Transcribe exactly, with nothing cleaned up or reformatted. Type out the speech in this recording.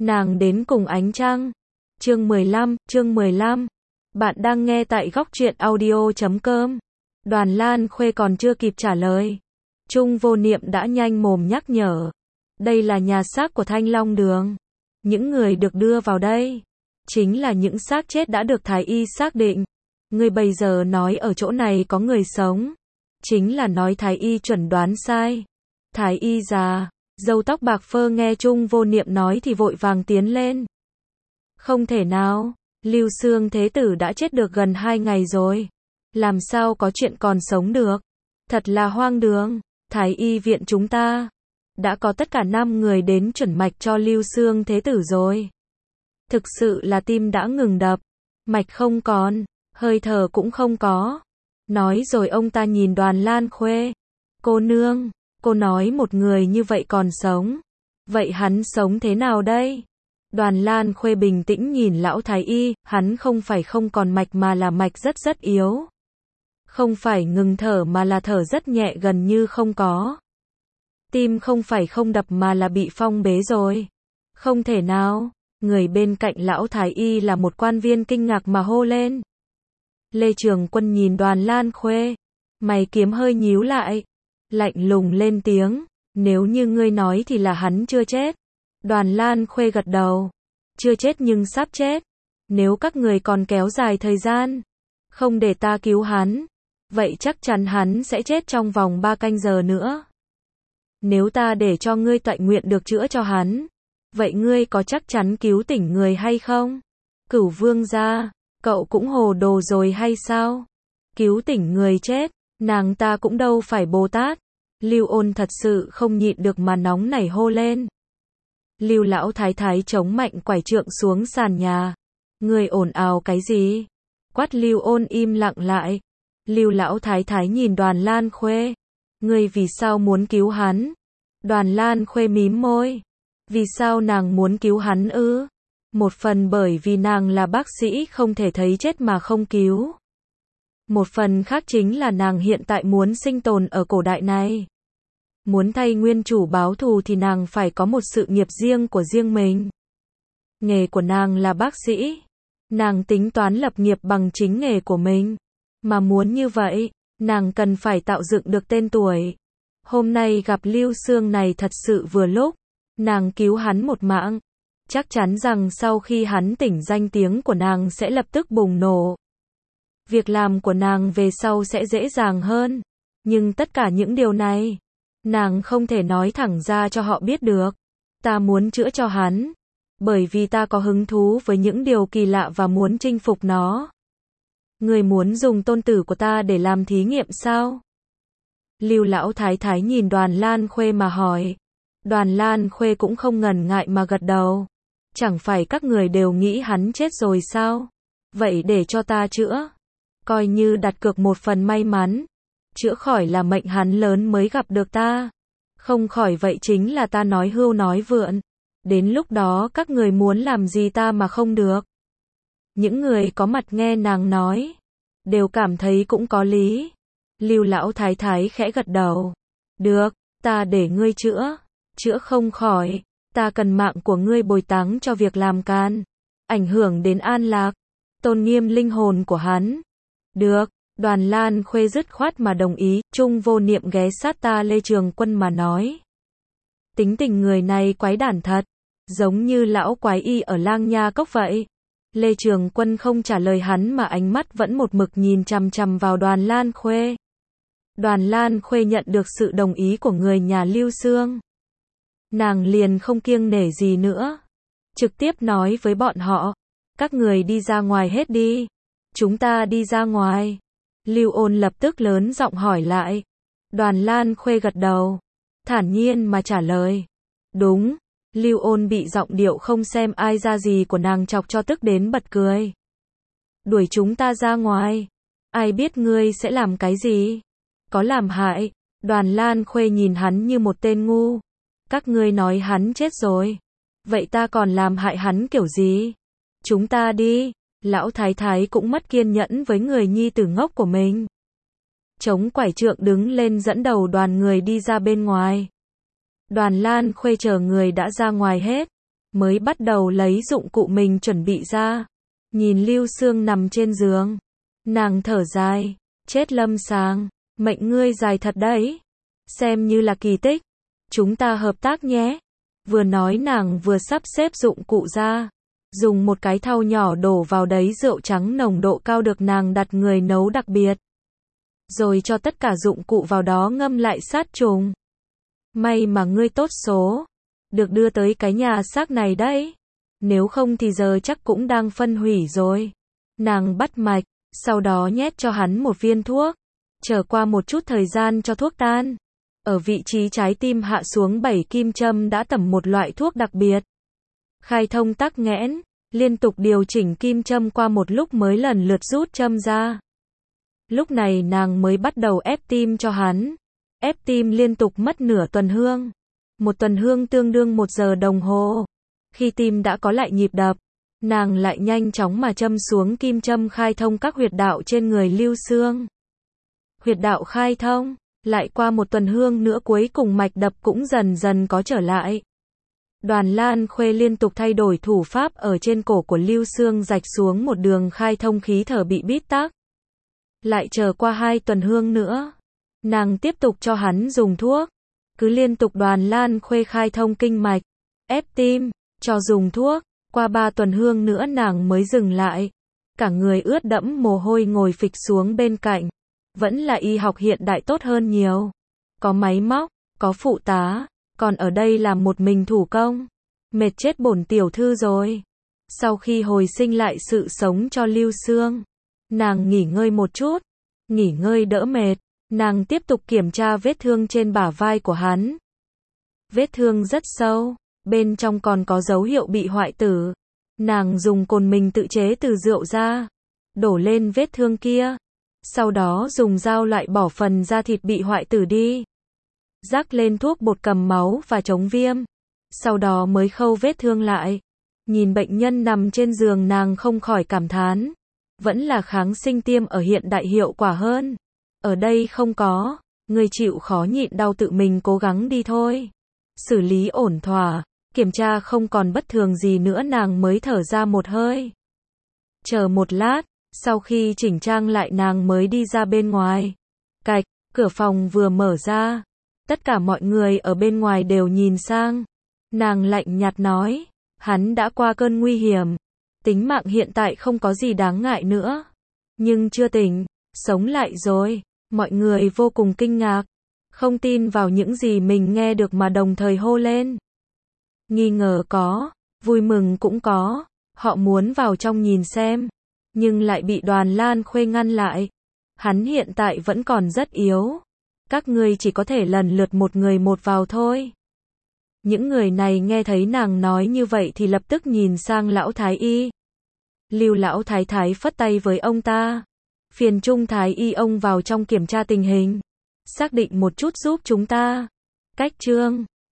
Nàng đến cùng ánh trăng. Chương mười lăm, chương mười lăm. Bạn đang nghe tại góc truyện audio chấm com. Đoàn Lan Khuê còn chưa kịp trả lời. Trung Vô Niệm đã nhanh mồm nhắc nhở. Đây là nhà xác của Thanh Long Đường. Những người được đưa vào đây chính là những xác chết đã được Thái Y xác định. Người bây giờ nói ở chỗ này có người sống, chính là nói Thái Y chuẩn đoán sai. Thái Y già, râu tóc bạc phơ nghe Trung Vô Niệm nói thì vội vàng tiến lên. Không thể nào, Lưu Xương Thế Tử đã chết được gần hai ngày rồi. Làm sao có chuyện còn sống được? Thật là hoang đường. Thái Y viện chúng ta đã có tất cả năm người đến chuẩn mạch cho Lưu Xương Thế Tử rồi. Thực sự là tim đã ngừng đập, mạch không còn, hơi thở cũng không có. Nói rồi ông ta nhìn Đoàn Lan Khuê. Cô nương, cô nói một người như vậy còn sống. Vậy hắn sống thế nào đây? Đoàn Lan Khuê bình tĩnh nhìn lão Thái Y, hắn không phải không còn mạch mà là mạch rất rất yếu. Không phải ngừng thở mà là thở rất nhẹ gần như không có. Tim không phải không đập mà là bị phong bế rồi. Không thể nào, người bên cạnh lão Thái Y là một quan viên kinh ngạc mà hô lên. Lê Trường Quân nhìn Đoàn Lan Khuê, mày kiếm hơi nhíu lại, lạnh lùng lên tiếng, nếu như ngươi nói thì là hắn chưa chết. Đoàn Lan Khuê gật đầu, chưa chết nhưng sắp chết. Nếu các người còn kéo dài thời gian, không để ta cứu hắn, vậy chắc chắn hắn sẽ chết trong vòng ba canh giờ nữa. Nếu ta để cho ngươi tọa nguyện được chữa cho hắn, vậy ngươi có chắc chắn cứu tỉnh người hay không? Cửu Vương gia, cậu cũng hồ đồ rồi hay sao? Cứu tỉnh người chết, nàng ta cũng đâu phải Bồ Tát. Lưu Ôn thật sự không nhịn được mà nóng nảy hô lên. Lưu lão thái thái chống mạnh quải trượng xuống sàn nhà. Người ồn ào cái gì? Quát Lưu Ôn im lặng lại. Lưu lão thái thái nhìn Đoàn Lan Khuê. Ngươi vì sao muốn cứu hắn? Đoàn Lan Khuê mím môi. Vì sao nàng muốn cứu hắn ư? Một phần bởi vì nàng là bác sĩ không thể thấy chết mà không cứu. Một phần khác chính là nàng hiện tại muốn sinh tồn ở cổ đại này. Muốn thay nguyên chủ báo thù thì nàng phải có một sự nghiệp riêng của riêng mình. Nghề của nàng là bác sĩ. Nàng tính toán lập nghiệp bằng chính nghề của mình. Mà muốn như vậy, nàng cần phải tạo dựng được tên tuổi. Hôm nay gặp Lưu Xương này thật sự vừa lúc. Nàng cứu hắn một mạng. Chắc chắn rằng sau khi hắn tỉnh danh tiếng của nàng sẽ lập tức bùng nổ. Việc làm của nàng về sau sẽ dễ dàng hơn. Nhưng tất cả những điều này, nàng không thể nói thẳng ra cho họ biết được. Ta muốn chữa cho hắn, bởi vì ta có hứng thú với những điều kỳ lạ và muốn chinh phục nó. Người muốn dùng tôn tử của ta để làm thí nghiệm sao? Lưu lão thái thái nhìn Đoàn Lan Khuê mà hỏi. Đoàn Lan Khuê cũng không ngần ngại mà gật đầu. Chẳng phải các người đều nghĩ hắn chết rồi sao? Vậy để cho ta chữa. Coi như đặt cược một phần may mắn. Chữa khỏi là mệnh hắn lớn mới gặp được ta. Không khỏi vậy chính là ta nói hưu nói vượn. Đến lúc đó các người muốn làm gì ta mà không được. Những người có mặt nghe nàng nói, đều cảm thấy cũng có lý. Lưu lão thái thái khẽ gật đầu. Được, ta để ngươi chữa. Chữa không khỏi, ta cần mạng của ngươi bồi táng cho việc làm can. Ảnh hưởng đến an lạc, tôn nghiêm linh hồn của hắn. Được, Đoàn Lan Khuê dứt khoát mà đồng ý. Trung Vô Niệm ghé sát ta Lê Trường Quân mà nói. Tính tình người này quái đản thật, giống như lão quái y ở Lang Nha Cốc vậy. Lê Trường Quân không trả lời hắn mà ánh mắt vẫn một mực nhìn chằm chằm vào Đoàn Lan Khuê. Đoàn Lan Khuê nhận được sự đồng ý của người nhà Lưu Xương. Nàng liền không kiêng nể gì nữa. Trực tiếp nói với bọn họ. Các người đi ra ngoài hết đi. Chúng ta đi ra ngoài. Lưu Ôn lập tức lớn giọng hỏi lại. Đoàn Lan Khuê gật đầu. Thản nhiên mà trả lời. Đúng. Lưu Ôn bị giọng điệu không xem ai ra gì của nàng chọc cho tức đến bật cười. Đuổi chúng ta ra ngoài. Ai biết ngươi sẽ làm cái gì? Có làm hại. Đoàn Lan Khuê nhìn hắn như một tên ngu. Các ngươi nói hắn chết rồi. Vậy ta còn làm hại hắn kiểu gì? Chúng ta đi. Lão thái thái cũng mất kiên nhẫn với người nhi tử ngốc của mình. Chống quải trượng đứng lên dẫn đầu đoàn người đi ra bên ngoài. Đoàn Lan Khuê chờ người đã ra ngoài hết. mới bắt đầu lấy dụng cụ mình chuẩn bị ra. Nhìn Lưu Sương nằm trên giường, nàng thở dài, chết Lâm Sàng, mệnh ngươi dài thật đấy. Xem như là kỳ tích, chúng ta hợp tác nhé. Vừa nói nàng vừa sắp xếp dụng cụ ra, dùng một cái thau nhỏ đổ vào đấy rượu trắng nồng độ cao được nàng đặt người nấu đặc biệt. Rồi cho tất cả dụng cụ vào đó ngâm lại sát trùng. May mà ngươi tốt số, được đưa tới cái nhà xác này đấy. Nếu không thì giờ chắc cũng đang phân hủy rồi. Nàng bắt mạch, sau đó nhét cho hắn một viên thuốc. Chờ qua một chút thời gian cho thuốc tan. Ở vị trí trái tim hạ xuống bảy kim châm đã tẩm một loại thuốc đặc biệt. Khai thông tắc nghẽn, liên tục điều chỉnh kim châm qua một lúc mới lần lượt rút châm ra. Lúc này nàng mới bắt đầu ép tim cho hắn. Ép tim liên tục mất nửa tuần hương. Một tuần hương tương đương một giờ đồng hồ. Khi tim đã có lại nhịp đập, nàng lại nhanh chóng mà châm xuống kim châm khai thông các huyệt đạo trên người Lưu Sương. Huyệt đạo khai thông, lại qua một tuần hương nữa cuối cùng mạch đập cũng dần dần có trở lại. Đoàn Lan Khuê liên tục thay đổi thủ pháp ở trên cổ của Lưu Sương rạch xuống một đường khai thông khí thở bị bít tắc. Lại chờ qua hai tuần hương nữa, nàng tiếp tục cho hắn dùng thuốc. Cứ liên tục Đoàn Lan Khuê khai thông kinh mạch, ép tim, cho dùng thuốc. Qua ba tuần hương nữa nàng mới dừng lại. Cả người ướt đẫm mồ hôi ngồi phịch xuống bên cạnh. Vẫn là y học hiện đại tốt hơn nhiều. Có máy móc, có phụ tá, còn ở đây làm một mình thủ công. Mệt chết bổn tiểu thư rồi. Sau khi hồi sinh lại sự sống cho Lưu Sương, nàng nghỉ ngơi một chút. Nghỉ ngơi đỡ mệt, nàng tiếp tục kiểm tra vết thương trên bả vai của hắn. Vết thương rất sâu, bên trong còn có dấu hiệu bị hoại tử. Nàng dùng cồn mình tự chế từ rượu ra, đổ lên vết thương kia. Sau đó dùng dao loại bỏ phần da thịt bị hoại tử đi. Rắc lên thuốc bột cầm máu và chống viêm. Sau đó mới khâu vết thương lại. Nhìn bệnh nhân nằm trên giường nàng không khỏi cảm thán. Vẫn là kháng sinh tiêm ở hiện đại hiệu quả hơn. Ở đây không có, người chịu khó nhịn đau tự mình cố gắng đi thôi. Xử lý ổn thỏa, kiểm tra không còn bất thường gì nữa nàng mới thở ra một hơi. Chờ một lát, sau khi chỉnh trang lại nàng mới đi ra bên ngoài. Cạch, cửa phòng vừa mở ra. Tất cả mọi người ở bên ngoài đều nhìn sang. Nàng lạnh nhạt nói, hắn đã qua cơn nguy hiểm. Tính mạng hiện tại không có gì đáng ngại nữa. Nhưng chưa tỉnh, sống lại rồi. Mọi người vô cùng kinh ngạc. Không tin vào những gì mình nghe được mà đồng thời hô lên. Nghi ngờ có, vui mừng cũng có. Họ muốn vào trong nhìn xem. Nhưng lại bị Đoàn Lan Khuê ngăn lại. Hắn hiện tại vẫn còn rất yếu. Các ngươi chỉ có thể lần lượt một người một vào thôi. Những người này nghe thấy nàng nói như vậy thì lập tức nhìn sang lão thái y. Lưu lão thái thái phất tay với ông ta. Phiền Trung thái y ông vào trong kiểm tra tình hình. Xác định một chút giúp chúng ta. Cách chương